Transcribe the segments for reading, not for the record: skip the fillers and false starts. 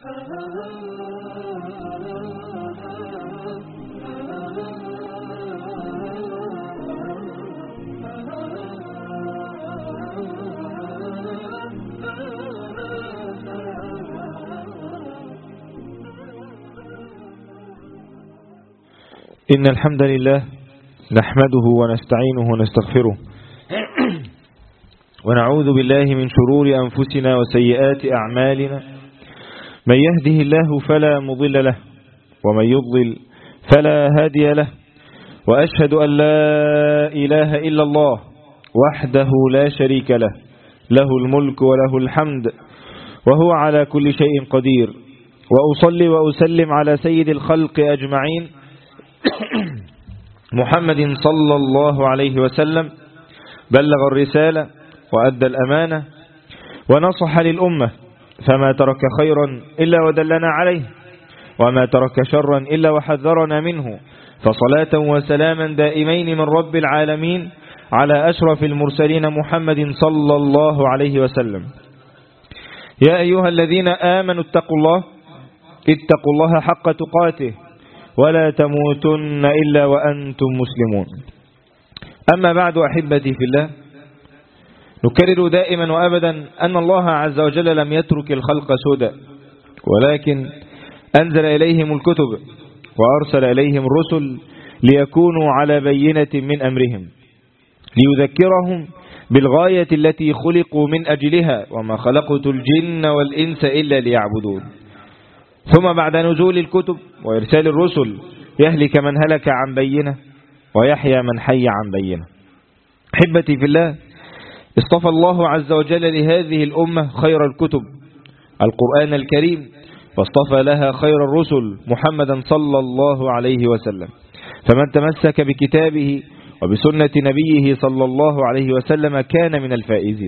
إن الحمد لله نحمده ونستعينه ونستغفره ونعوذ بالله من شرور أنفسنا وسيئات أعمالنا. من يهده الله فلا مضل له ومن يضلل فلا هادي له، وأشهد أن لا إله إلا الله وحده لا شريك له، له الملك وله الحمد وهو على كل شيء قدير. وأصلي وأسلم على سيد الخلق أجمعين محمد صلى الله عليه وسلم، بلغ الرسالة وأدى الأمانة ونصح للأمة، فما ترك خيرا إلا ودلنا عليه، وما ترك شرا إلا وحذرنا منه. فصلاة وسلاما دائمين من رب العالمين على أشرف المرسلين محمد صلى الله عليه وسلم. يا أيها الذين آمنوا اتقوا الله حق تقاته ولا تموتن إلا وأنتم مسلمون. أما بعد، أحبتي في الله، نكرر دائما وأبدا أن الله عز وجل لم يترك الخلق سدى، ولكن أنزل إليهم الكتب وأرسل إليهم الرسل ليكونوا على بينة من أمرهم، ليذكرهم بالغاية التي خلقوا من أجلها، وما خلقت الجن والإنس إلا ليعبدون. ثم بعد نزول الكتب وإرسال الرسل يهلك من هلك عن بينة ويحيى من حي عن بينة. أحبتي في الله، اصطفى الله عز وجل لهذه الأمة خير الكتب القرآن الكريم، واصطفى لها خير الرسل محمدا صلى الله عليه وسلم. فمن تمسك بكتابه وبسنة نبيه صلى الله عليه وسلم كان من الفائزين.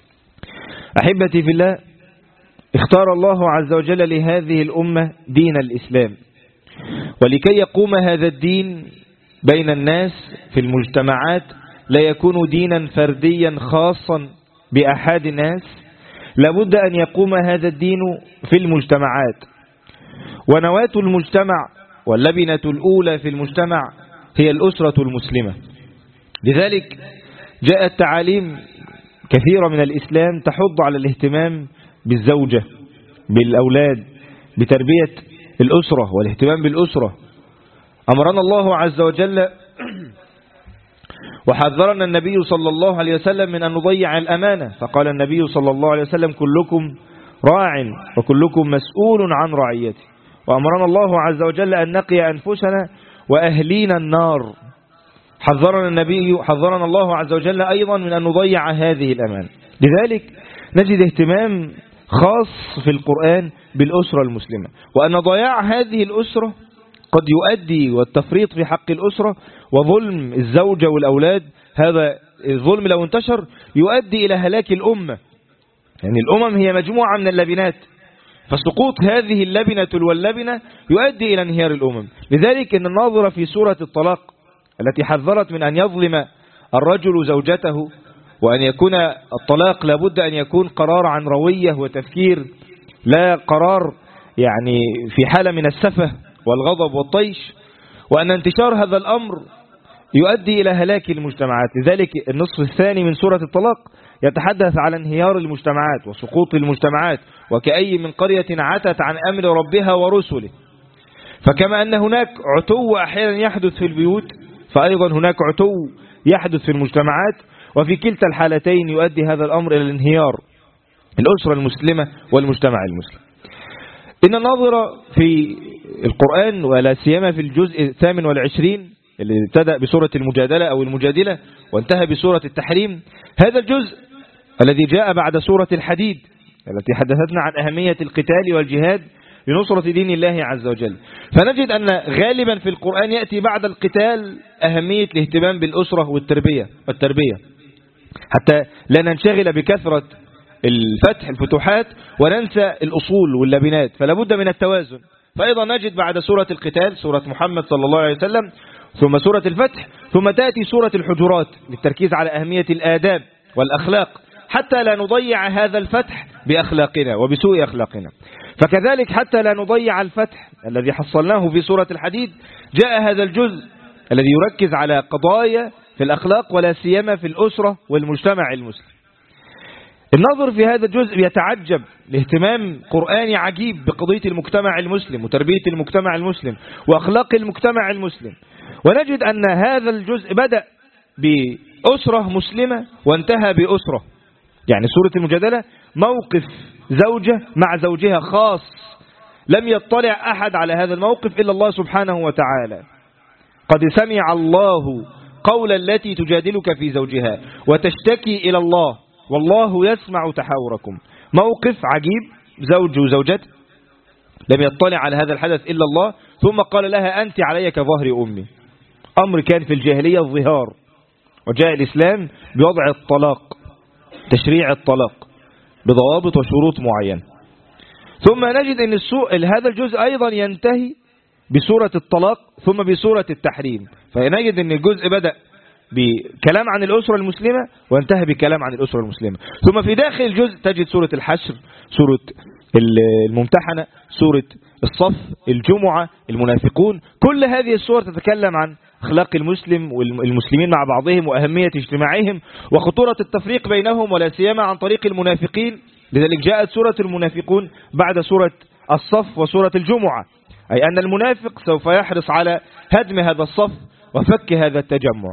أحبتي في الله، اختار الله عز وجل لهذه الأمة دين الإسلام، ولكي يقوم هذا الدين بين الناس في المجتمعات لا يكون دينا فرديا خاصا بأحد الناس، لابد أن يقوم هذا الدين في المجتمعات. ونواة المجتمع واللبنة الأولى في المجتمع هي الأسرة المسلمة. لذلك جاءت تعاليم كثيرة من الإسلام تحض على الاهتمام بالزوجة، بالأولاد، بتربية الأسرة والاهتمام بالأسرة. أمرنا الله عز وجل وحذرنا النبي صلى الله عليه وسلم من أن نضيع الأمانة، فقال النبي صلى الله عليه وسلم: كلكم راع وكلكم مسؤول عن رعيته. وأمرنا الله عز وجل أن نقي أنفسنا وأهلينا النار. حذرنا الله عز وجل أيضا من أن نضيع هذه الأمانة. لذلك نجد اهتمام خاص في القرآن بالأسرة المسلمة، وأن ضياع هذه الأسرة قد يؤدي، والتفريط في حق الأسرة وظلم الزوجة والأولاد، هذا الظلم لو انتشر يؤدي إلى هلاك الأمة. يعني الأمم هي مجموعة من اللبنات، فسقوط هذه اللبنة واللبنة يؤدي إلى انهيار الأمم. لذلك إن الناظر في سورة الطلاق التي حذرت من أن يظلم الرجل زوجته، وأن يكون الطلاق لابد أن يكون قرار عن روية وتفكير، لا قرار يعني في حالة من السفه والغضب والطيش، وأن انتشار هذا الأمر يؤدي إلى هلاك المجتمعات. لذلك النصف الثاني من سورة الطلاق يتحدث على انهيار المجتمعات وسقوط المجتمعات، وكأي من قرية عتت عن أمر ربها ورسله. فكما أن هناك عتو أحيانا يحدث في البيوت، فأيضا هناك عتو يحدث في المجتمعات، وفي كلتا الحالتين يؤدي هذا الأمر إلى الانهيار الأسرة المسلمة والمجتمع المسلم. إن الناظر في القرآن ولا سيما في الجزء 28 اللي ابتدأ بسورة المجادلة أو المجادلة وانتهى بسورة التحريم، هذا الجزء الذي جاء بعد سورة الحديد التي حدثتنا عن أهمية القتال والجهاد لنصرة دين الله عز وجل، فنجد أن غالبا في القرآن يأتي بعد القتال أهمية الاهتمام بالأسرة والتربية حتى لا ننشغل بكثرة الفتوحات وننسى الأصول واللبنات، فلا بد من التوازن. فأيضا نجد بعد سورة القتال سورة محمد صلى الله عليه وسلم، ثم سورة الفتح، ثم تأتي سورة الحجرات للتركيز على أهمية الآداب والأخلاق، حتى لا نضيع هذا الفتح بأخلاقنا وبسوء أخلاقنا. فكذلك حتى لا نضيع الفتح الذي حصلناه في سورة الحديد، جاء هذا الجزء الذي يركز على قضايا في الأخلاق ولا سيما في الأسرة والمجتمع المسلم. الناظر في هذا الجزء يتعجب لاهتمام قرآني عجيب بقضية المجتمع المسلم وتربية المجتمع المسلم وأخلاق المجتمع المسلم، ونجد أن هذا الجزء بدأ بأسرة مسلمة وانتهى بأسرة. يعني سورة المجادلة موقف زوجة مع زوجها خاص، لم يطلع أحد على هذا الموقف إلا الله سبحانه وتعالى. قد سمع الله قول التي تجادلك في زوجها وتشتكي إلى الله والله يسمع تحاوركم. موقف عجيب، زوج وزوجته لم يطلع على هذا الحدث إلا الله، ثم قال لها أنت علي كظهر أمي. أمر كان في الجاهلية الظهار، وجاء الإسلام بوضع الطلاق، تشريع الطلاق بضوابط وشروط معينة. ثم نجد أن هذا الجزء أيضا ينتهي بسورة الطلاق ثم بسورة التحريم. فنجد أن الجزء بدأ بكلام عن الأسرة المسلمة وانتهى بكلام عن الأسرة المسلمة. ثم في داخل الجزء تجد سورة الحشر، سورة الممتحنة، سورة الصف، الجمعة، المنافقون. كل هذه السور تتكلم عن أخلاق المسلم والمسلمين مع بعضهم وأهمية اجتماعهم وخطورة التفريق بينهم ولا سيما عن طريق المنافقين. لذلك جاءت سورة المنافقون بعد سورة الصف وسورة الجمعة، أي أن المنافق سوف يحرص على هدم هذا الصف وفك هذا التجمع.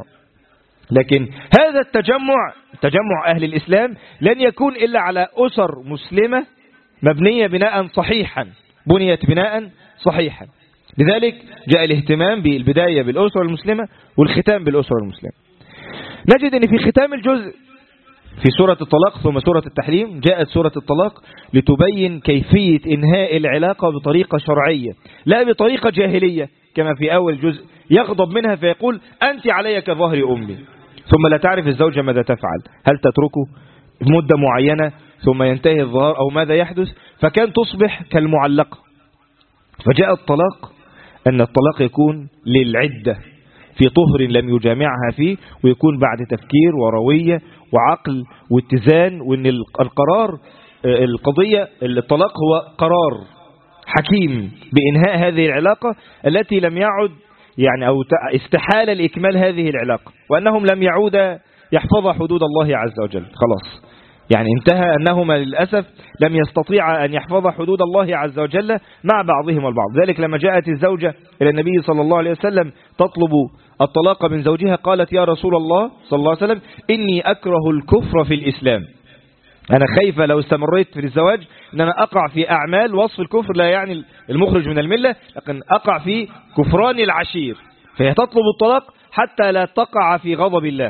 لكن هذا التجمع، تجمع أهل الإسلام، لن يكون إلا على أسر مسلمة مبنية بناء صحيحا، بنيت بناء صحيحا. لذلك جاء الاهتمام بالبداية بالأسرة المسلمة والختام بالأسرة المسلمة. نجد أن في ختام الجزء في سورة الطلاق ثم سورة التحريم جاءت سورة الطلاق لتبين كيفية إنهاء العلاقة بطريقة شرعية لا بطريقة جاهلية كما في أول جزء يغضب منها فيقول أنت علي كظهر أمي، ثم لا تعرف الزوجة ماذا تفعل، هل تتركه مدة معينة ثم ينتهي الظهار أو ماذا يحدث، فكان تصبح كالمعلقة. فجاء الطلاق أن الطلاق يكون للعدة في طهر لم يجامعها فيه، ويكون بعد تفكير وروية وعقل واتزان، وأن القرار القضية الطلاق هو قرار حكيم بإنهاء هذه العلاقة التي لم يعد يعني أو استحالة لإكمال هذه العلاقة، وأنهم لم يعود يحفظ حدود الله عز وجل. خلاص يعني انتهى أنهما للأسف لم يستطيع أن يحفظ حدود الله عز وجل مع بعضهم البعض. ذلك لما جاءت الزوجة إلى النبي صلى الله عليه وسلم تطلب الطلاق من زوجها قالت يا رسول الله صلى الله عليه وسلم إني أكره الكفر في الإسلام، أنا خايفة لو استمريت في الزواج أن أنا أقع في أعمال وصف الكفر لا يعني المخرج من الملة، لكن أقع في كفران العشير، فهي تطلب الطلاق حتى لا تقع في غضب الله.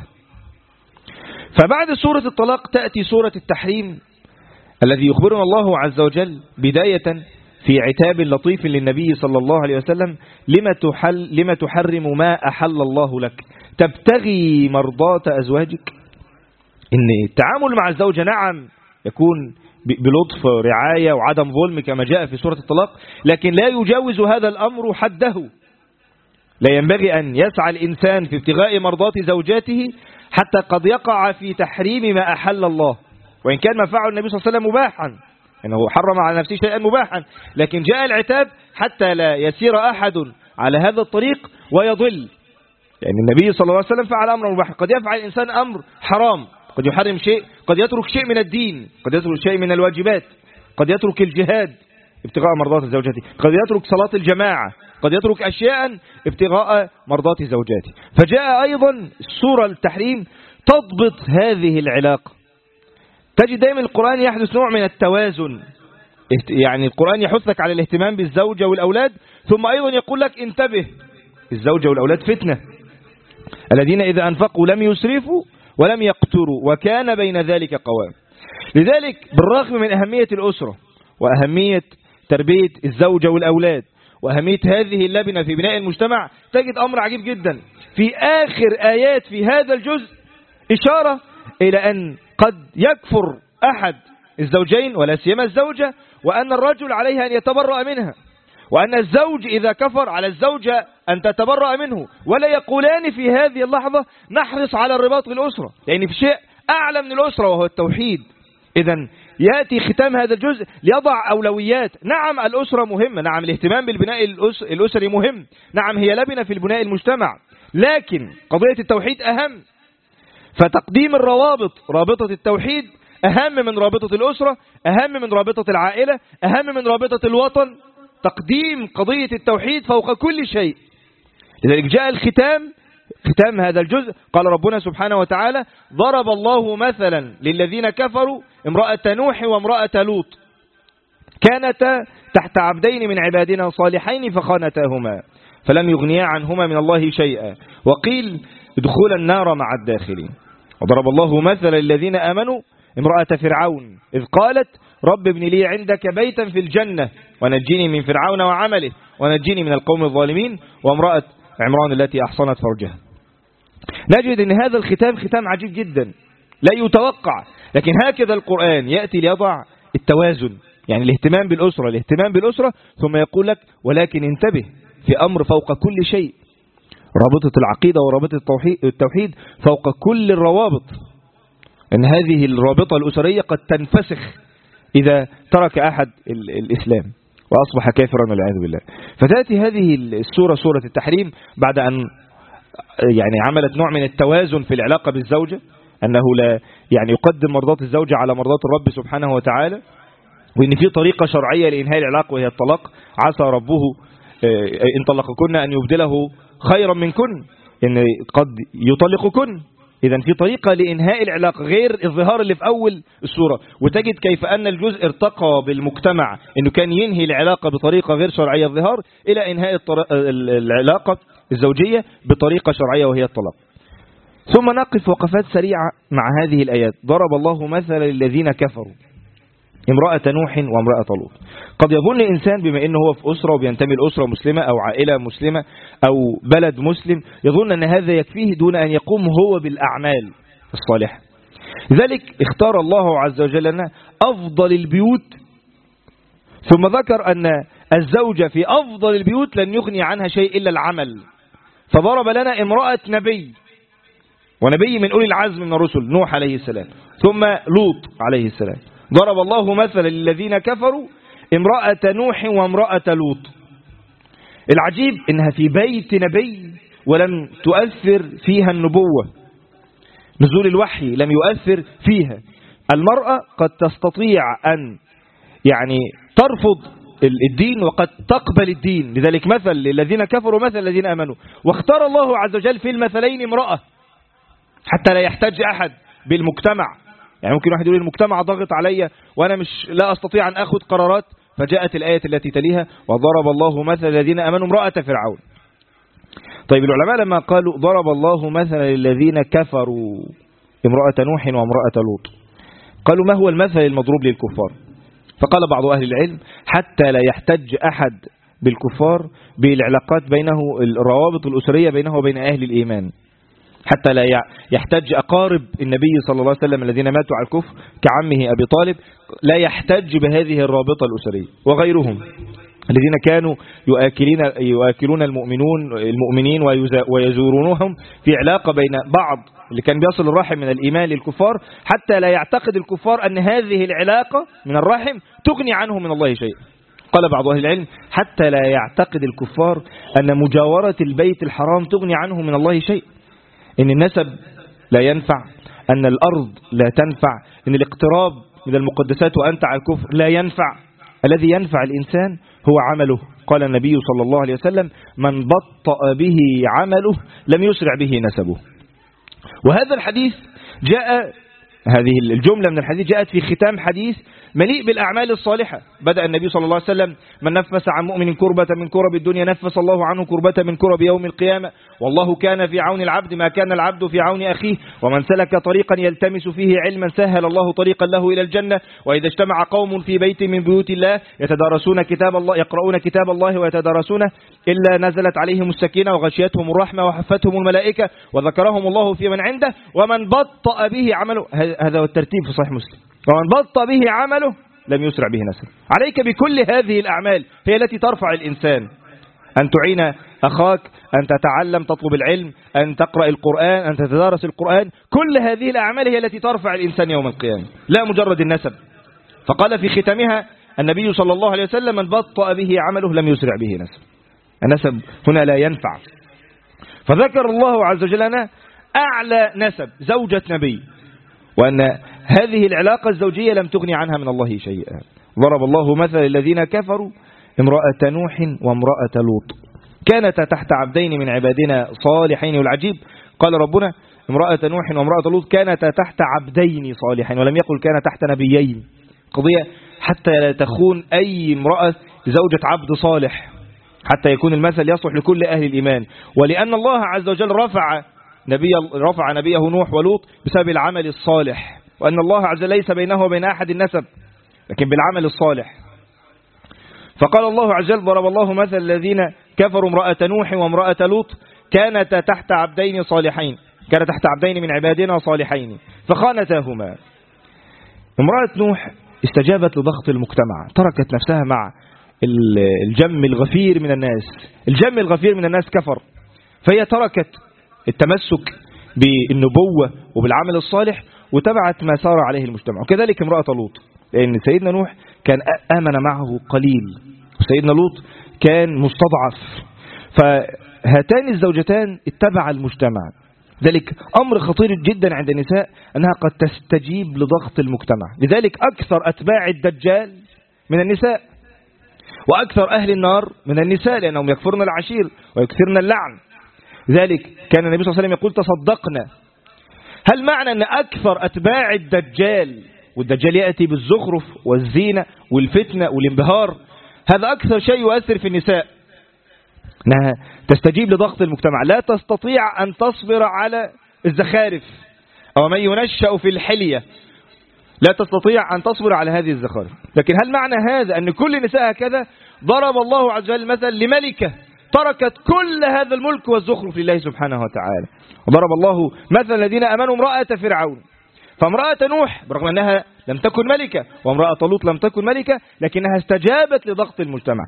فبعد سورة الطلاق تأتي سورة التحريم الذي يخبرنا الله عز وجل بداية في عتاب لطيف للنبي صلى الله عليه وسلم لما تحرم ما أحل الله لك تبتغي مرضات أزواجك. إن التعامل مع الزوجة نعم يكون بلطف رعاية وعدم ظلم كما جاء في سورة الطلاق، لكن لا يجاوز هذا الأمر حده. لا ينبغي أن يسعى الإنسان في ابتغاء مرضات زوجاته حتى قد يقع في تحريم ما أحل الله، وإن كان ما فعل النبي صلى الله عليه وسلم مباحا، إنه حرم على نفسه شيئا مباحا، لكن جاء العتاب حتى لا يسير أحد على هذا الطريق ويضل. يعني النبي صلى الله عليه وسلم فعل أمر مباح، قد يفعل الإنسان أمر حرام، قد يحرم شيء، قد يترك شيء من الدين، قد يترك شيء من الواجبات، قد يترك الجهاد ابتغاء مرضات زوجته، قد يترك صلاة الجماعة، قد يترك أشياء ابتغاء مرضات زوجاته. فجاء أيضا سورة التحريم تضبط هذه العلاقة. تجد دائما القرآن يحدث نوع من التوازن، يعني القرآن يحثك على الاهتمام بالزوجة والأولاد، ثم أيضا يقول لك انتبه الزوجة والأولاد فتنة، الذين إذا أنفقوا لم يسرفوا ولم يقتروا وكان بين ذلك قوام. لذلك بالرغم من أهمية الأسرة وأهمية تربية الزوجة والأولاد وأهمية هذه اللبنة في بناء المجتمع، تجد أمر عجيب جدا في آخر آيات في هذا الجزء إشارة إلى أن قد يكفر أحد الزوجين ولا سيما الزوجة، وأن الرجل عليها أن يتبرأ منها، وأن الزوج إذا كفر على الزوجة أن تتبرأ منه، ولا يقولان في هذه اللحظة نحرص على الرباط بالأسرة، لأن في شيء أعلى من الأسرة وهو التوحيد. إذن يأتي ختام هذا الجزء ليضع أولويات. نعم الأسرة مهمة، نعم الاهتمام بالبناء الأسري مهم، نعم هي لبنة في البناء المجتمع، لكن قضية التوحيد أهم. فتقديم الروابط، رابطة التوحيد أهم من رابطة الأسرة، أهم من رابطة العائلة، أهم من رابطة الوطن. تقديم قضية التوحيد فوق كل شيء. لذلك جاء ختام هذا الجزء، قال ربنا سبحانه وتعالى: ضرب الله مثلا للذين كفروا امرأة نوح وامرأة لوط كانتا تحت عبدين من عبادنا صالحين فخانتاهما فلم يغنيا عنهما من الله شيئا وقيل ادخلا النار مع الداخلين. وضرب الله مثلا للذين آمنوا امرأة فرعون إذ قالت رب ابن لي عندك بيتا في الجنة ونجيني من فرعون وعمله ونجيني من القوم الظالمين وامرأة عمران التي أحصنت فرجها. نجد أن هذا الختام ختام عجيب جدا لا يتوقع، لكن هكذا القرآن يأتي ليضع التوازن، يعني الاهتمام بالأسرة ثم يقول لك ولكن انتبه في أمر فوق كل شيء، رابطة العقيدة ورابطة التوحيد فوق كل الروابط، أن هذه الرابطة الأسرية قد تنفسخ إذا ترك أحد الإسلام وأصبح كافرا والعياذ بالله. فتأتي هذه السورة سورة التحريم بعد أن يعني عملت نوع من التوازن في العلاقة بالزوجة، أنه لا يعني يقدم مرضات الزوجة على مرضات الرب سبحانه وتعالى، وإن في طريقة شرعية لإنهاء العلاقة وهي الطلاق. عسى ربه إن طلقكن أن يبدله خيرا منكن، إن قد يطلقكن. إذن في طريقة لإنهاء العلاقة غير الظهار اللي في أول السورة. وتجد كيف أن الجزء ارتقى بالمجتمع أنه كان ينهي العلاقة بطريقة غير شرعية الظهار إلى إنهاء العلاقة الزوجية بطريقة شرعية وهي الطلاق. ثم نقف وقفات سريعة مع هذه الآيات. ضرب الله مثلا للذين كفروا امرأة نوح وامرأة لوط. قد يظن إنسان بما أنه هو في أسرة وبينتمي لأسرة مسلمة أو عائلة مسلمة أو بلد مسلم يظن أن هذا يكفيه دون أن يقوم هو بالأعمال الصالحة. لذلك اختار الله عز وجل لنا أفضل البيوت، ثم ذكر أن الزوجة في أفضل البيوت لن يغني عنها شيء إلا العمل، فضرب لنا امرأة نبي، ونبي من أولي العزم من الرسل، نوح عليه السلام، ثم لوط عليه السلام. ضرب الله مثلا للذين كفروا امرأة نوح وامرأة لوط. العجيب إنها في بيت نبي ولم تؤثر فيها النبوة، نزول الوحي لم يؤثر فيها. المرأة قد تستطيع أن يعني ترفض الدين وقد تقبل الدين، لذلك مثل للذين كفروا مثل الذين آمنوا. واختار الله عز وجل في المثلين امرأة حتى لا يحتاج أحد بالمجتمع. يعني ممكن واحد يقول المجتمع ضغط علي وأنا لا أستطيع أن أخذ قرارات، فجاءت الآية التي تليها وضرب الله مثل الذين آمنوا امرأة فرعون. طيب العلماء لما قالوا ضرب الله مثل الذين كفروا امرأة نوح وامرأة لوط، قالوا ما هو المثل المضروب للكفار؟ فقال بعض أهل العلم حتى لا يحتج أحد بالكفار بالعلاقات بينه، الروابط الأسرية بينه وبين أهل الإيمان، حتى لا يحتج أقارب النبي صلى الله عليه وسلم الذين ماتوا على الكفر كعمه أبي طالب، لا يحتج بهذه الرابطة الأسرية، وغيرهم الذين كانوا يؤكلون المؤمنين ويزورونهم في علاقة بين بعض اللي كان بيصل الرحم من الإيمان للكفار، حتى لا يعتقد الكفار أن هذه العلاقة من الرحم تغني عنه من الله شيء. قال بعض أهل العلم حتى لا يعتقد الكفار أن مجاورة البيت الحرام تغني عنه من الله شيء، إن النسب لا ينفع، أن الأرض لا تنفع، أن الاقتراب من المقدسات وأنت على الكفر لا ينفع. الذي ينفع الإنسان هو عمله. قال النبي صلى الله عليه وسلم من بطأ به عمله لم يسرع به نسبه. وهذا الحديث جاء، هذه الجملة من الحديث جاءت في ختام حديث مليء بالأعمال الصالحة. بدأ النبي صلى الله عليه وسلم من نفس عن مؤمن كربة من كرب الدنيا نفس الله عنه كربة من كرب يوم القيامة، والله كان في عون العبد ما كان العبد في عون أخيه، ومن سلك طريقا يلتمس فيه علما سهل الله طريقا له إلى الجنة، وإذا اجتمع قوم في بيت من بيوت الله يتدارسون كتاب الله يقرؤون كتاب الله ويتدارسونه إلا نزلت عليهم السكينة وغشيتهم الرحمة وحفتهم الملائكة وذكرهم الله في من عنده ومن بطأ به عمله. هذا هو الترتيب في صحيح مسلم. ومن بطأ به عمله لم يسرع به نسبه. عليك بكل هذه الأعمال، هي التي ترفع الإنسان. أن تعين أخاك، أن تتعلم تطلب العلم، أن تقرأ القرآن، أن تتدارس القرآن، كل هذه الأعمال هي التي ترفع الإنسان يوم القيامة، لا مجرد النسب. فقال في ختامها النبي صلى الله عليه وسلم: من بطأ به عمله لم يسرع به نسب. النسب هنا لا ينفع. فذكر الله عز وجل لنا أعلى نسب زوجة نبي، وأن هذه العلاقة الزوجية لم تغني عنها من الله شيئا. ضرب الله مثل الذين كفروا امرأة نوح وامرأة لوط كانتا تحت عبدين من عبادنا صالحين. والعجيب قال ربنا امرأة نوح وامرأة لوط كانتا تحت عبدين صالحين، ولم يقل كان تحت نبيين. قضية حتى لا تخون أي امرأة زوجة عبد صالح، حتى يكون المثل يصلح لكل أهل الإيمان. ولأن الله عز وجل رفع نبيه نوح ولوط بسبب العمل الصالح، وأن الله عز وجل ليس بينه وبين أحد النسب لكن بالعمل الصالح. فقال الله عز وجل: ضرب الله مثل الذين كفروا امرأة نوح وامرأة لوط كانتا تحت عبدين صالحين، كانت تحت عبدين من عبادنا صالحين فخانتاهما. امرأة نوح استجابت لضغط المجتمع، تركت نفسها مع الجم الغفير من الناس. الجم الغفير من الناس كفر، فهي تركت التمسك بالنبوة وبالعمل الصالح وتبعت ما سار عليه المجتمع. وكذلك امرأة لوط، لأن سيدنا نوح كان آمن معه قليل وسيدنا لوط كان مستضعف، فهاتان الزوجتان اتبع المجتمع. ذلك أمر خطير جدا عند النساء أنها قد تستجيب لضغط المجتمع. لذلك أكثر أتباع الدجال من النساء، وأكثر أهل النار من النساء، لأنهم يكفرن العشير ويكثرن اللعن. ذلك كان النبي صلى الله عليه وسلم يقول: تصدقنا. هل معنى أن أكثر أتباع الدجال، والدجال يأتي بالزخرف والزينة والفتنة والانبهار، هذا أكثر شيء يؤثر في النساء، أنها تستجيب لضغط المجتمع، لا تستطيع أن تصبر على الزخارف، أو من ينشأ في الحلية لا تستطيع أن تصبر على هذه الزخارف. لكن هل معنى هذا أن كل النساء هكذا؟ ضرب الله عز وجل مثل لملكة تركت كل هذا الملك والزخرف لله سبحانه وتعالى. وضرب الله مثل الذين أمنوا امرأة فرعون. فامرأة نوح برغم أنها لم تكن ملكة، وامرأة لوط لم تكن ملكة، لكنها استجابت لضغط المجتمع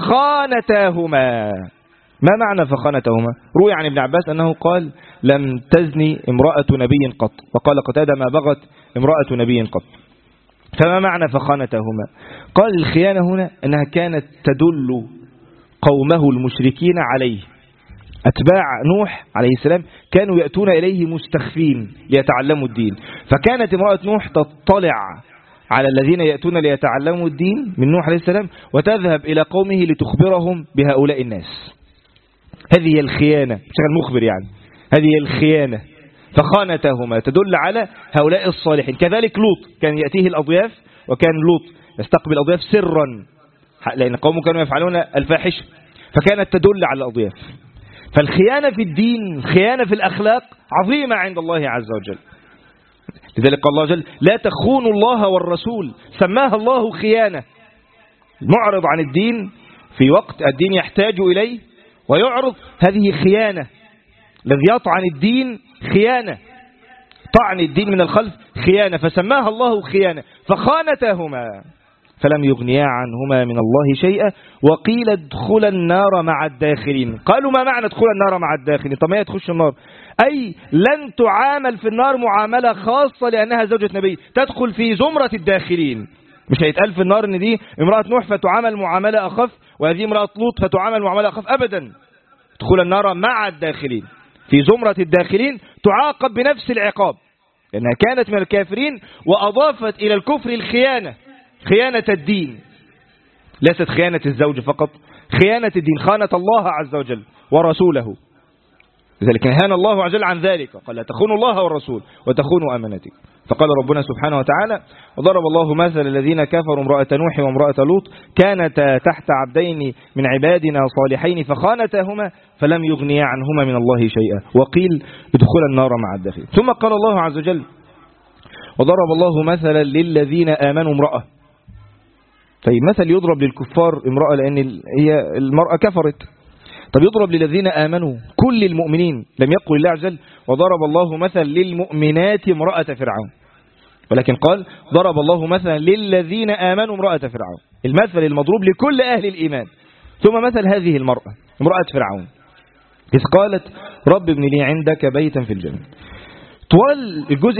فخانتاهما. ما معنى فخانتاهما؟ روي عن ابن عباس أنه قال: لم تزني امرأة نبي قط، وقال قتادة: ما بغت امرأة نبي قط. فما معنى فخانتاهما؟ قال: الخيانة هنا أنها كانت تدل قومه المشركين عليه. أتباع نوح عليه السلام كانوا يأتون إليه مستخفين ليتعلموا الدين، فكانت امرأة نوح تطلع على الذين يأتون ليتعلموا الدين من نوح عليه السلام وتذهب إلى قومه لتخبرهم بهؤلاء الناس. هذه الخيانة، شغل مخبر يعني، هذه الخيانة. فخانتهما تدل على هؤلاء الصالحين. كذلك لوط كان يأتيه الأضياف، وكان لوط يستقبل الأضياف سرا لأن قومه كانوا يفعلون الفاحشة، فكانت تدل على الأضياف. فالخيانة في الدين، الخيانة في الأخلاق عظيمة عند الله عز وجل. لذلك قال الله جل: لا تخونوا الله والرسول، سماها الله خيانة. المعرض عن الدين في وقت الدين يحتاج إليه ويعرض، هذه خيانة. الذي يطعن الدين خيانة، طعن الدين من الخلف خيانة، فسماها الله خيانة. فخانتاهما فلم يغنيا عنهما من الله شيئا وقيل ادخلا النار مع الداخلين. قالوا: ما معنى ادخلا النار مع الداخلين؟ طب ما هي تخش النار، أي لن تعامل في النار معاملة خاصة لأنها زوجة نبي، تدخل في زمرة الداخلين. مش هيتقال في النار ان دي امرأة نوح فتعامل معاملة أخف، وهذه امرأة لوط فتعامل معاملة أخف، أبدا. ادخل النار مع الداخلين، في زمرة الداخلين، تعاقب بنفس العقاب لأنها كانت من الكافرين وأضافت إلى الكفر الخيانة، خيانة الدين، ليست خيانة الزوج فقط، خيانة الدين، خانة الله عز وجل ورسوله. لذلك نهانا الله عز وجل عن ذلك، قال: لا تخونوا الله والرسول وتخونوا أمانتكم. فقال ربنا سبحانه وتعالى: وضرب الله مثل الذين كفروا امرأة نوح وامرأة لوط كانتا تحت عبدين من عبادنا صالحين فخانتاهما فلم يغنيا عنهما من الله شيئا وقيل ادخلا النار مع الداخلين. ثم قال الله عز وجل: وضرب الله مثلا للذين آمنوا امرأة. طيب مثل يضرب للكفار امرأة لأن هي المرأة كفرت، طب يضرب للذين آمنوا كل المؤمنين. لم يقل الله عز وجل: وضرب الله مثل للمؤمنات امرأة فرعون، ولكن قال: ضرب الله مثلا للذين آمنوا امرأة فرعون. المثل المضروب لكل أهل الإيمان. ثم مثل هذه المرأة امرأة فرعون إذ قالت: رب ابن لي عندك بيتا في الجنة. طوال الجزء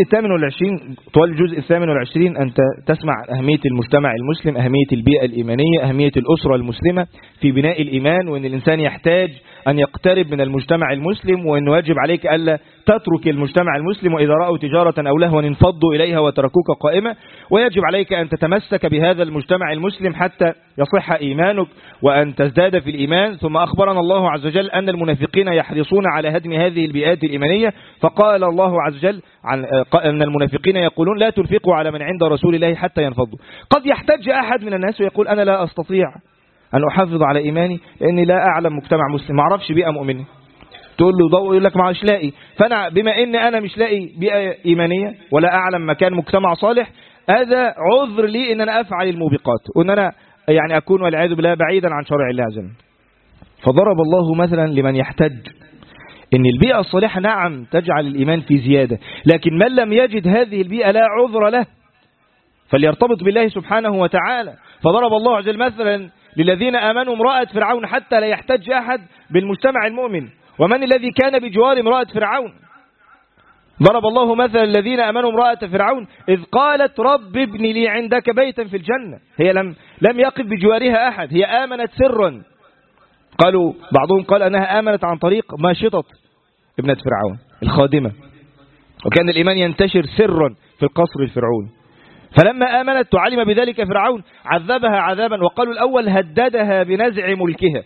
الثامن والعشرين أنت تسمع أهمية المجتمع المسلم، أهمية البيئة الإيمانية، أهمية الأسرة المسلمة في بناء الإيمان، وأن الإنسان يحتاج أن يقترب من المجتمع المسلم، وأنه يجب عليك ألا تترك المجتمع المسلم، وإذا رأوا تجارة أو لهوا انفضوا إليها وتركوك قائمة، ويجب عليك أن تتمسك بهذا المجتمع المسلم حتى يصح إيمانك وأن تزداد في الإيمان. ثم أخبرنا الله عز وجل أن المنافقين يحرصون على هدم هذه البيئات الإيمانية، فقال الله عز وجل أن المنافقين يقولون لا تنفقوا على من عند رسول الله حتى ينفضوا. قد يحتج أحد من الناس ويقول أنا لا أستطيع أن أحافظ على إيماني لأني لا أعلم مجتمع مسلم، ما أعرفش بيئة مؤمنة. تقول له ضوء، يقول لك ما مش لاقي. فأنا بما إن أنا مش لاقي بيئة إيمانية ولا أعلم مكان مجتمع صالح، هذا عذر لي إن أنا أفعل الموبقات، وإن أنا يعني أكون والعياذ بالله بعيدا عن شرع الله عز وجل. فضرب الله مثلا لمن يحتج إن البيئة الصالحة نعم تجعل الإيمان في زيادة، لكن من لم يجد هذه البيئة لا عذر له، فليرتبط بالله سبحانه وتعالى. فضرب الله عز وجل مثلا للذين آمنوا امرأة فرعون حتى لا يحتج أحد بالمجتمع المؤمن. ومن الذي كان بجوار امرأة فرعون؟ ضرب الله مثلا الذين آمنوا امرأة فرعون إذ قالت رب ابن لي عندك بيتا في الجنة. هي لم يقف بجوارها أحد، هي آمنت سرا. قالوا بعضهم قال أنها آمنت عن طريق ماشطة ابنة فرعون الخادمة، وكان الإيمان ينتشر سرا في القصر الفرعوني. فلما آمنت وعلم بذلك فرعون عذبها عذابا، وقالوا الأول هددها بنزع ملكها،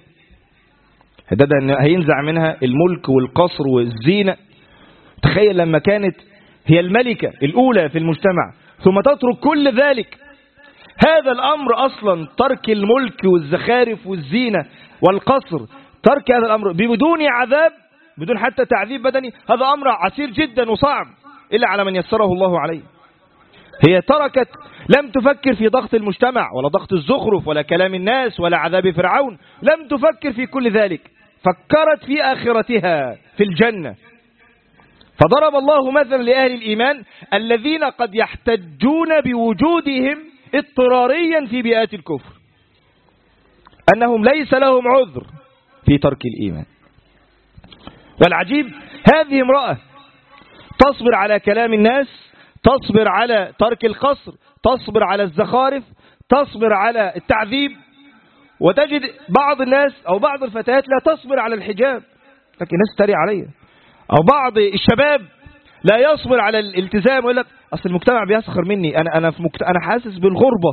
هددها أن هينزع منها الملك والقصر والزينة. تخيل لما كانت هي الملكة الأولى في المجتمع ثم تترك كل ذلك. هذا الأمر أصلا ترك الملك والزخارف والزينة والقصر، ترك هذا الأمر بدون عذاب، بدون حتى تعذيب بدني، هذا أمر عسير جدا وصعب إلا على من يسره الله عليه. هي تركت، لم تفكر في ضغط المجتمع ولا ضغط الزخرف ولا كلام الناس ولا عذاب فرعون، لم تفكر في كل ذلك، فكرت في آخرتها في الجنة. فضرب الله مثلا لأهل الإيمان الذين قد يحتجون بوجودهم اضطراريا في بيئات الكفر، أنهم ليس لهم عذر في ترك الإيمان. والعجيب هذه امرأة تصبر على كلام الناس، تصبر على ترك القصر، تصبر على الزخارف، تصبر على التعذيب. وتجد بعض الناس أو بعض الفتيات لا تصبر على الحجاب، لكن الناس تري عليها. أو بعض الشباب لا يصبر على الالتزام ويقول لك أصل المجتمع بيسخر مني، أنا حاسس بالغربة.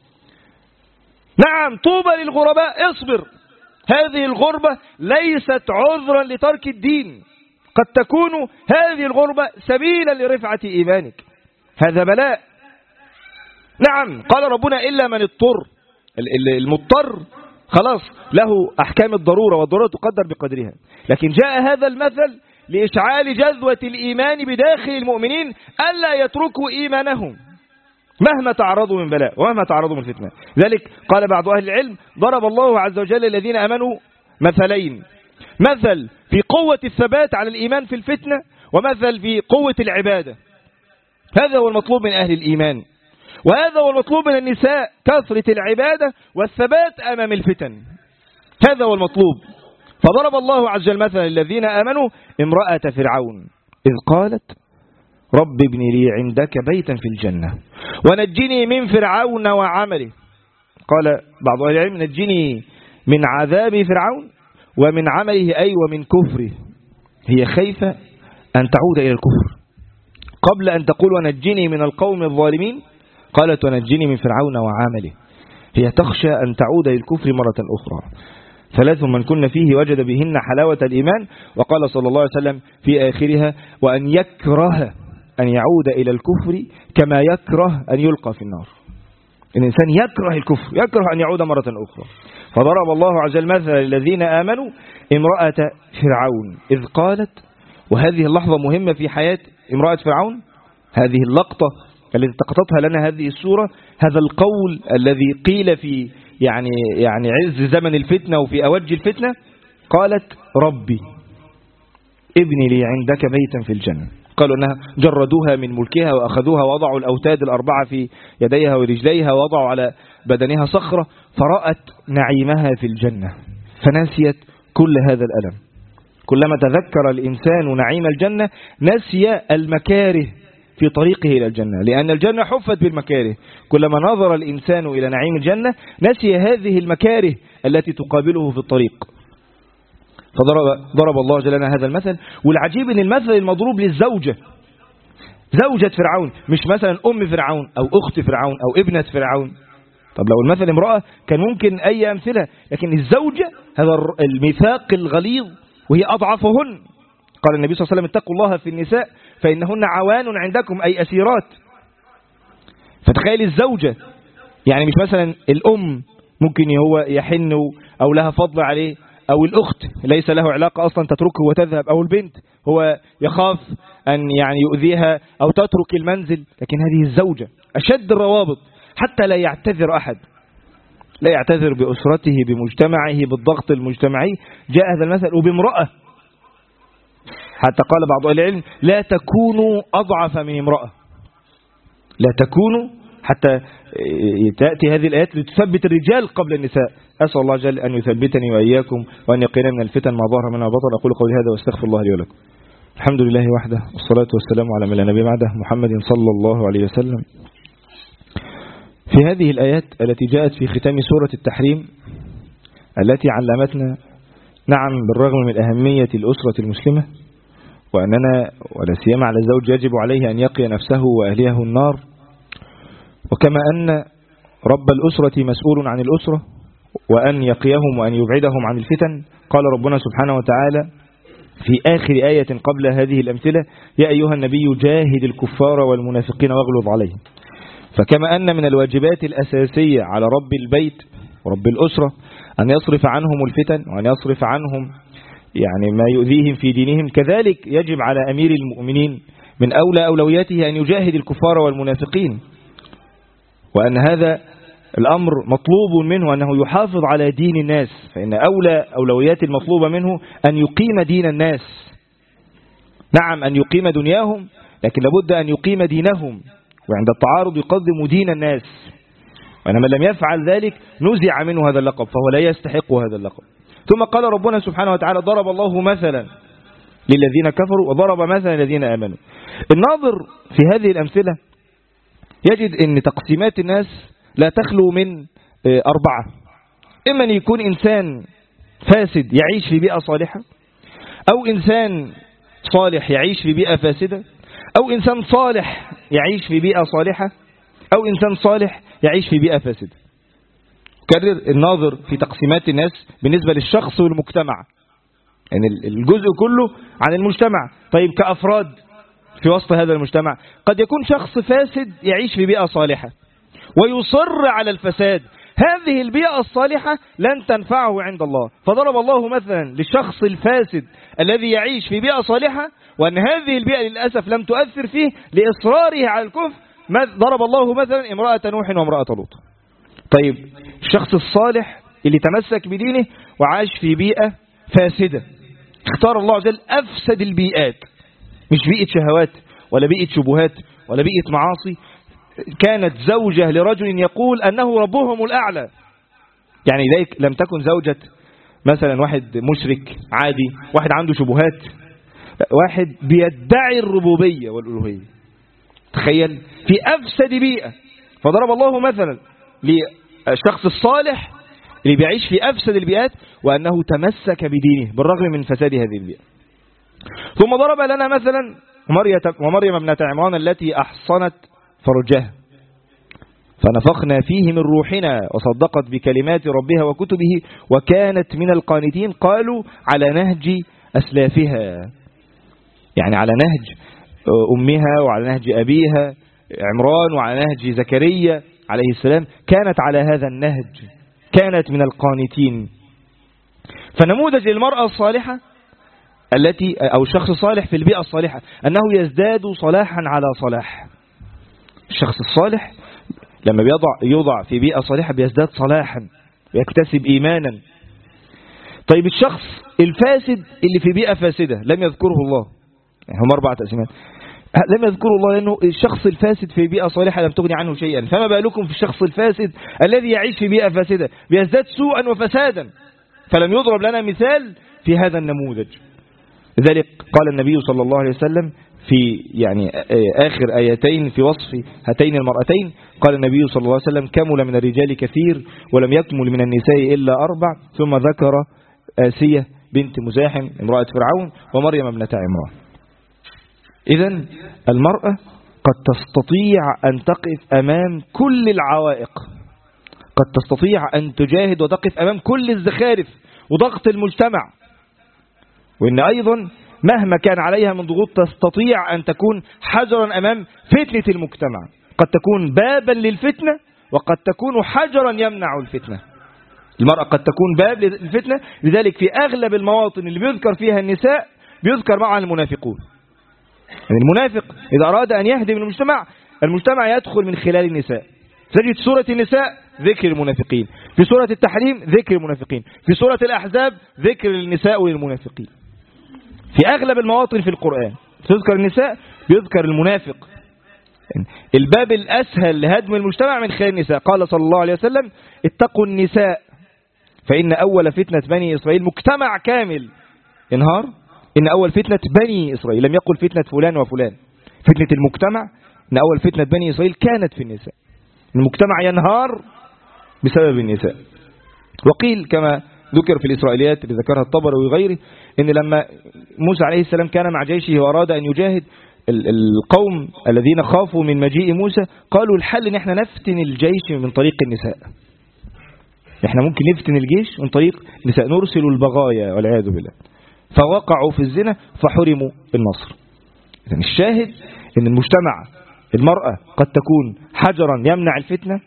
نعم طوبى للغرباء، اصبر. هذه الغربة ليست عذرا لترك الدين، قد تكون هذه الغربة سبيلا لرفعة إيمانك. هذا بلاء. نعم قال ربنا إلا من اضطر، المضطر خلاص له أحكام الضرورة، والضرورة تقدر بقدرها. لكن جاء هذا المثل لإشعال جذوة الإيمان بداخل المؤمنين ألا يتركوا إيمانهم مهما تعرضوا من بلاء ومهما تعرضوا من فتنة. ذلك قال بعض أهل العلم ضرب الله عز وجل الذين آمنوا مثلين، مثل في قوة الثبات على الإيمان في الفتنة، ومثل في قوة العبادة. هذا هو المطلوب من أهل الإيمان، وهذا هو المطلوب من النساء، كثرة العبادة والثبات أمام الفتن، هذا هو المطلوب. فضرب الله عز وجل مثلا الذين آمنوا امرأة فرعون إذ قالت رب ابن لي عندك بيتا في الجنة ونجني من فرعون وعمله. قال بعض أهل العلم نجني من عذاب فرعون ومن عمله، أي ومن كفره. هي خايفة أن تعود إلى الكفر، قبل أن تقول ونجني من القوم الظالمين قالت ونجني من فرعون وعمله. هي تخشى أن تعود إلى الكفر مرة أخرى. ثلاث من كن فيه وجد بهن حلاوة الإيمان. وقال صلى الله عليه وسلم في آخرها وأن يكره أن يعود إلى الكفر كما يكره أن يلقى في النار. الإنسان يكره الكفر، يكره أن يعود مرة أخرى. فضرب الله عز وجل مثل الذين آمنوا امرأة فرعون إذ قالت، وهذه اللحظة مهمة في حياة امرأة فرعون، هذه اللقطة التي التقطتها لنا هذه السورة، هذا القول الذي قيل في يعني عز زمن الفتنة وفي أوج الفتنة. قالت ربي ابني لي عندك بيتا في الجنة. قالوا أنها جردوها من ملكها وأخذوها ووضعوا الأوتاد الأربعة في يديها ورجليها ووضعوا على بدنها صخرة، فرأت نعيمها في الجنة فنسيت كل هذا الألم، كلما تذكر الإنسان نعيم الجنة نسي المكاره في طريقه إلى الجنة، لأن الجنة حفت بالمكاره. كلما نظر الإنسان إلى نعيم الجنة نسي هذه المكاره التي تقابله في الطريق. فضرب الله جل وعلا هذا المثل. والعجيب أن المثل المضروب للزوجة، زوجة فرعون، مش مثلا أم فرعون أو أخت فرعون أو ابنة فرعون. طب لو المثل امرأة كان ممكن أي أمثلة، لكن الزوجة هذا الميثاق الغليظ وهي أضعفهن. قال النبي صلى الله عليه وسلم اتقوا الله في النساء فإنهن عوان عندكم، أي أسيرات. فتخيل الزوجة، يعني مش مثلا الأم ممكن هو يحن أو لها فضل عليه، أو الأخت ليس له علاقة أصلا تتركه وتذهب، أو البنت هو يخاف أن يعني يؤذيها أو تترك المنزل. لكن هذه الزوجة أشد الروابط، حتى لا يعتذر أحد، لا يعتذر بأسرته بمجتمعه بالضغط المجتمعي. جاء هذا المثل وبامرأة، حتى قال بعض العلم لا تكونوا أضعف من امرأة، لا تكونوا، حتى تأتي هذه الآيات لتثبت الرجال قبل النساء. أسأل الله جل أن يثبتني وإياكم وأن يقينا من الفتن ما ظهر منها وبطن. أقول قولي هذا واستغفر الله لي ولكم. الحمد لله وحده والصلاة والسلام على من لا نبي بعده محمد صلى الله عليه وسلم. في هذه الآيات التي جاءت في ختام سورة التحريم التي علمتنا نعم بالرغم من أهمية الأسرة المسلمة، وأننا ولا سيما على الزوج يجب عليه أن يقي نفسه وأهليه النار، وكما أن رب الأسرة مسؤول عن الأسرة وأن يقيهم وأن يبعدهم عن الفتن. قال ربنا سبحانه وتعالى في آخر آية قبل هذه الأمثلة يا أيها النبي جاهد الكفار والمنافقين واغلظ عليهم. فكما أن من الواجبات الأساسية على رب البيت ورب الأسرة أن يصرف عنهم الفتن وأن يصرف عنهم يعني ما يؤذيهم في دينهم، كذلك يجب على أمير المؤمنين من أولوياته أن يجاهد الكفار والمنافقين، وأن هذا الأمر مطلوب منه أنه يحافظ على دين الناس، فإن أولويات المطلوبة منه أن يقيم دين الناس. نعم أن يقيم دنياهم، لكن لابد أن يقيم دينهم، وعند التعارض يقدم دين الناس. وإنما لم يفعل ذلك نزع منه هذا اللقب، فهو لا يستحق هذا اللقب. ثم قال ربنا سبحانه وتعالى ضرب الله مثلا للذين كفروا وضرب مثلا للذين آمنوا. الناظر في هذه الأمثلة يجد أن تقسيمات الناس لا تخلو من 4. إما أن يكون إنسان فاسد يعيش في بيئة صالحة، أو إنسان صالح يعيش في بيئة فاسدة، أو إنسان صالح يعيش في بيئة صالحة، أو إنسان صالح يعيش في بيئة فاسدة. كرر الناظر في تقسيمات الناس بالنسبة للشخص والمجتمع، يعني الجزء كله عن المجتمع. طيب كأفراد في وسط هذا المجتمع قد يكون شخص فاسد يعيش في بيئة صالحة ويصر على الفساد، هذه البيئة الصالحة لن تنفعه عند الله. فضرب الله مثلا للشخص الفاسد الذي يعيش في بيئة صالحة، وأن هذه البيئة للأسف لم تؤثر فيه لإصراره على الكفر. ضرب الله مثلا امرأة نوح وامرأة لوط. طيب الشخص الصالح اللي تمسك بدينه وعاش في بيئة فاسدة، اختار الله عز وجل أفسد البيئات، مش بيئة شهوات ولا بيئة شبهات ولا بيئة معاصي. كانت زوجة لرجل يقول أنه ربهم الأعلى، يعني ذلك لم تكن زوجة مثلا واحد مشرك عادي، واحد عنده شبهات، واحد بيدعي الربوبية والألوهية. تخيل في أفسد بيئة. فضرب الله مثلا للشخص الصالح اللي بيعيش في أفسد البيئات وأنه تمسك بدينه بالرغم من فساد هذه البيئة. ثم ضرب لنا مثلا ومريم ابنة عمران التي أحصنت فرجها فنفخنا فيه من روحنا وصدقت بكلمات ربها وكتبه وكانت من القانتين. قالوا على نهج أسلافها، يعني على نهج أمها وعلى نهج أبيها عمران وعلى نهج زكريا عليه السلام، كانت على هذا النهج، كانت من القانتين. فنموذج للمرأة الصالحة التي أو الشخص الصالح في البيئة الصالحة أنه يزداد صلاحا على صلاح. الشخص الصالح لما يوضع في بيئة صالحة بيزداد صلاحا ويكتسب إيمانا. طيب الشخص الفاسد اللي في بيئة فاسدة لم يذكره الله، يعني هم 4 تقسيمات لم يذكره الله، لأنه الشخص الفاسد في بيئة صالحة لم تغني عنه شيئا، فما بالكم في الشخص الفاسد الذي يعيش في بيئة فاسدة بيزداد سوءا وفسادا. فلم يضرب لنا مثال في هذا النموذج. لذلك قال النبي صلى الله عليه وسلم في آخر آيتين في وصف هاتين المرأتين، قال النبي صلى الله عليه وسلم: كمل من الرجال كثير ولم يكمل من النساء إلا 4، ثم ذكر آسية بنت مزاحم امرأة فرعون ومريم ابنة عمران. إذن المرأة قد تستطيع أن تقف أمام كل العوائق، قد تستطيع أن تجاهد وتقف أمام كل الزخارف وضغط المجتمع، وإن أيضا مهما كان عليها من ضغوط تستطيع أن تكون حجرا أمام فتنة المجتمع، قد تكون بابا للفتنة وقد تكون حجرا يمنع الفتنة. المرأة قد تكون باب للفتنة، لذلك في أغلب المواطن اللي بيذكر فيها النساء بيذكر معها المنافقون. يعني المنافق إذا أراد أن يهدم المجتمع يدخل من خلال النساء. تجد سورة النساء ذكر المنافقين، في سورة التحريم ذكر المنافقين، في سورة الأحزاب ذكر النساء والمنافقين. في أغلب المواطن في القرآن تذكر النساء بيذكر المنافق. الباب الأسهل لهدم المجتمع من خلال النساء. قال صلى الله عليه وسلم: اتقوا النساء فإن أول فتنة بني إسرائيل، مجتمع كامل انهار، إن أول فتنة بني إسرائيل، لم يقل فتنة فلان وفلان، فتنة المجتمع، إن أول فتنة بني إسرائيل كانت في النساء. المجتمع ينهار بسبب النساء. وقيل كما ذكر في الإسرائيليات اللي ذكرها الطبري وغيره، إن لما موسى عليه السلام كان مع جيشه وأراد أن يجاهد القوم الذين خافوا من مجيء موسى، قالوا الحل إن احنا نفتن الجيش من طريق النساء. احنا ممكن نفتن الجيش من طريق النساء، نرسل البغايا والعياذ بالله، فوقعوا في الزنا فحرموا النصر. إذن الشاهد إن المجتمع، المرأة قد تكون حجرا يمنع الفتنة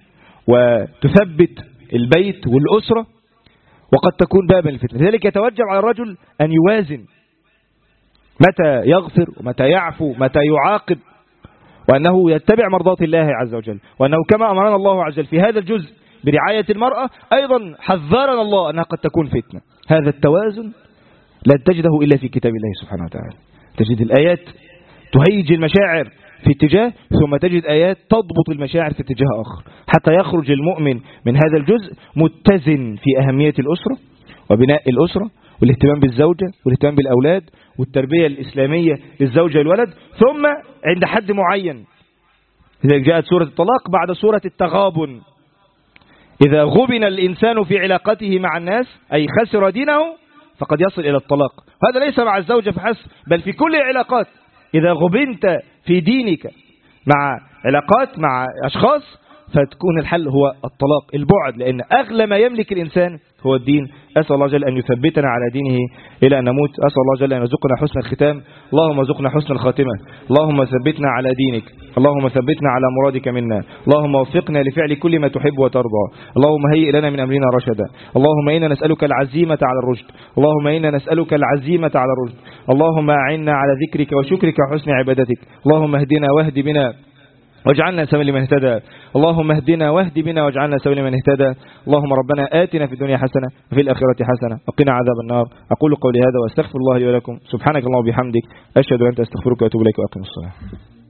وتثبت البيت والأسرة، وقد تكون بابا للفتنة. لذلك يتوجب على الرجل أن يوازن متى يغفر ومتى يعفو، متى يعاقب، وأنه يتبع مرضات الله عز وجل، وأنه كما أمرنا الله عز وجل في هذا الجزء برعاية المرأة، أيضا حذرنا الله أنها قد تكون فتنة. هذا التوازن لا تجده إلا في كتاب الله سبحانه وتعالى. تجد الآيات تهيج المشاعر في اتجاه، ثم تجد آيات تضبط المشاعر في اتجاه آخر، حتى يخرج المؤمن من هذا الجزء متزن في أهمية الأسرة وبناء الأسرة والاهتمام بالزوجة والاهتمام بالأولاد والتربية الإسلامية للزوجة والولد. ثم عند حد معين، إذا جاءت سورة الطلاق بعد سورة التغابن، إذا غبن الإنسان في علاقته مع الناس أي خسر دينه فقد يصل إلى الطلاق. هذا ليس مع الزوجة فحسب، بل في كل العلاقات. إذا غبنت في دينك مع علاقات مع أشخاص فتكون الحل هو الطلاق، البعد، لأن أغلى ما يملك الإنسان هو الدين. أسأل الله جل أن يثبتنا على دينه إلى أن نموت. أسأل الله جل أن يرزقنا حسن الختام. اللهم ارزقنا حسن الخاتمة. اللهم ثبتنا على دينك. اللهم ثبتنا على مرادك منا. اللهم وفقنا لفعل كل ما تحب وترضى. اللهم هيئ لنا من أمرنا رشدا. اللهم إنا نسألك العزيمة على الرشد. اللهم إنا نسألك العزيمة على الرشد. اللهم أعنا على ذكرك وشكرك وحسن عبادتك. اللهم اهدنا واهد بنا واجعلنا سبيلا لمن اهتدى. اللهم اهدنا واهد بنا واجعلنا سبيلا لمن اهتدى. اللهم ربنا آتنا في الدنيا حسنة وفي الآخرة حسنة وقنا عذاب النار. أقول قولي هذا واستغفر الله لي ولكم. سبحانك اللهم وبحمدك، أشهد أن لا إله إلا أنت، أستغفرك وأتوب إليك، وأقم الصلاة.